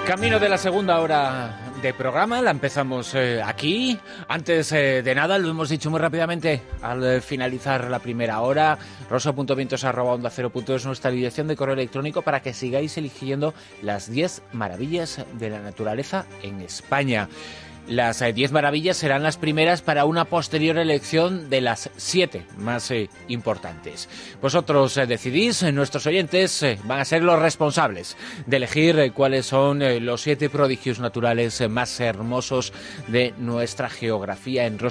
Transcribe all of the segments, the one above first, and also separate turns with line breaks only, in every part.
Camino de la segunda hora de programa, la empezamos aquí. Antes de nada, lo hemos dicho muy rápidamente al finalizar la primera hora, rosa.vientos@onda0.es es nuestra dirección de correo electrónico para que sigáis eligiendo las 10 maravillas de la naturaleza en España. Las 10 maravillas serán las primeras para una posterior elección de las 7 más importantes. Vosotros decidís, nuestros oyentes van a ser los responsables de elegir cuáles son los 7 prodigios naturales más hermosos de nuestra geografía en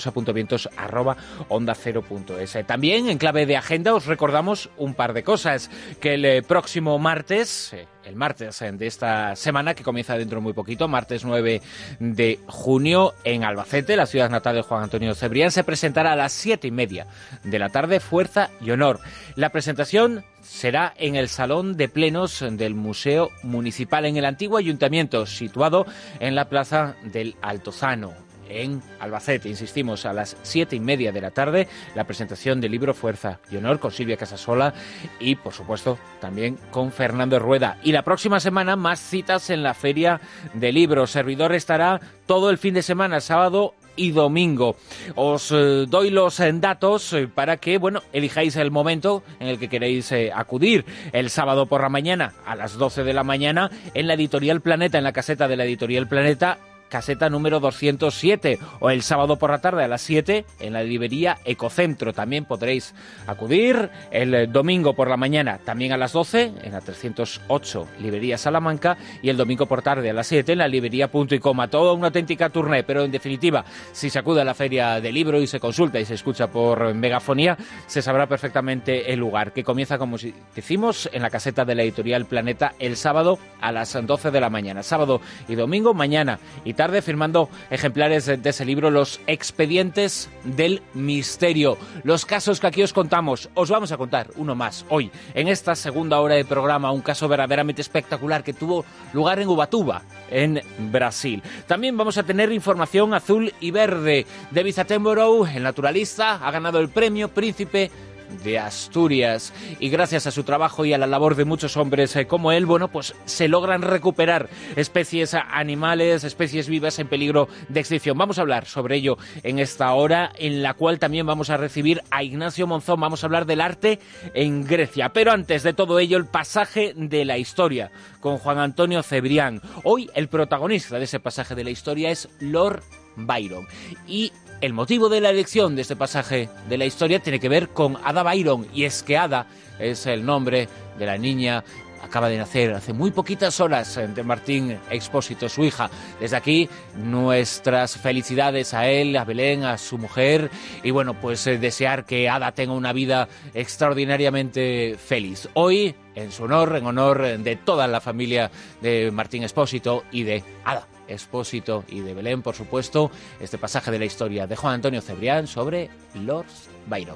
rosa.vientos@onda0.es. También, en clave de agenda, os recordamos un par de cosas. Que el próximo martes, el martes de esta semana, que comienza dentro de muy poquito, martes 9 de junio, en Albacete, la ciudad natal de Juan Antonio Cebrián, se presentará a las 7:30 de la tarde Fuerza y Honor. La presentación será en el Salón de Plenos del Museo Municipal, en el antiguo ayuntamiento, situado en la Plaza del Altozano, en Albacete. Insistimos, a las 7:30 de la tarde, la presentación del libro Fuerza y Honor con Silvia Casasola y, por supuesto, también con Fernando Rueda. Y la próxima semana, más citas en la Feria del Libro. Servidor estará todo el fin de semana, sábado y domingo. Os doy los datos para que, elijáis el momento en el que queréis acudir. El sábado por la mañana, a las 12 de la mañana, en la Editorial Planeta, en la caseta de la Editorial Planeta, caseta número 207, o el sábado por la tarde a las 7 en la librería Ecocentro. También podréis acudir el domingo por la mañana, también a las 12 en la 308 librería Salamanca, y el domingo por tarde a las 7 en la librería Punto y Coma. Toda una auténtica tournée, pero en definitiva, si se acude a la Feria del Libro y se consulta y se escucha por megafonía, se sabrá perfectamente el lugar, que comienza, como decimos, en la caseta de la Editorial Planeta el sábado a las 12 de la mañana. Sábado y domingo, mañana y tarde, firmando ejemplares de ese libro, Los Expedientes del Misterio. Los casos que aquí os contamos, os vamos a contar uno más hoy, en esta segunda hora de programa, un caso verdaderamente espectacular que tuvo lugar en Ubatuba, en Brasil. También vamos a tener información azul y verde. David Attenborough, el naturalista, ha ganado el premio Príncipe de Asturias, y gracias a su trabajo y a la labor de muchos hombres como él, se logran recuperar especies animales, especies vivas en peligro de extinción. Vamos a hablar sobre ello en esta hora, en la cual también vamos a recibir a Ignacio Monzón. Vamos a hablar del arte en Grecia, pero antes de todo ello, el pasaje de la historia con Juan Antonio Cebrián. Hoy el protagonista de ese pasaje de la historia es Lord Byron, y el motivo de la elección de este pasaje de la historia tiene que ver con Ada Byron, y es que Ada es el nombre de la niña, acaba de nacer hace muy poquitas horas, de Martín Expósito, su hija. Desde aquí, nuestras felicidades a él, a Belén, a su mujer, y desear que Ada tenga una vida extraordinariamente feliz. Hoy, en su honor, en honor de toda la familia de Martín Expósito y de Ada Expósito y de Belén, por supuesto, este pasaje de la historia de Juan Antonio Cebrián sobre Lord Byron.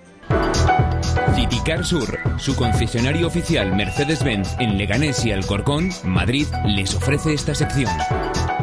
Citicar Sur, su concesionario oficial Mercedes-Benz en Leganés y Alcorcón, Madrid, les ofrece esta sección.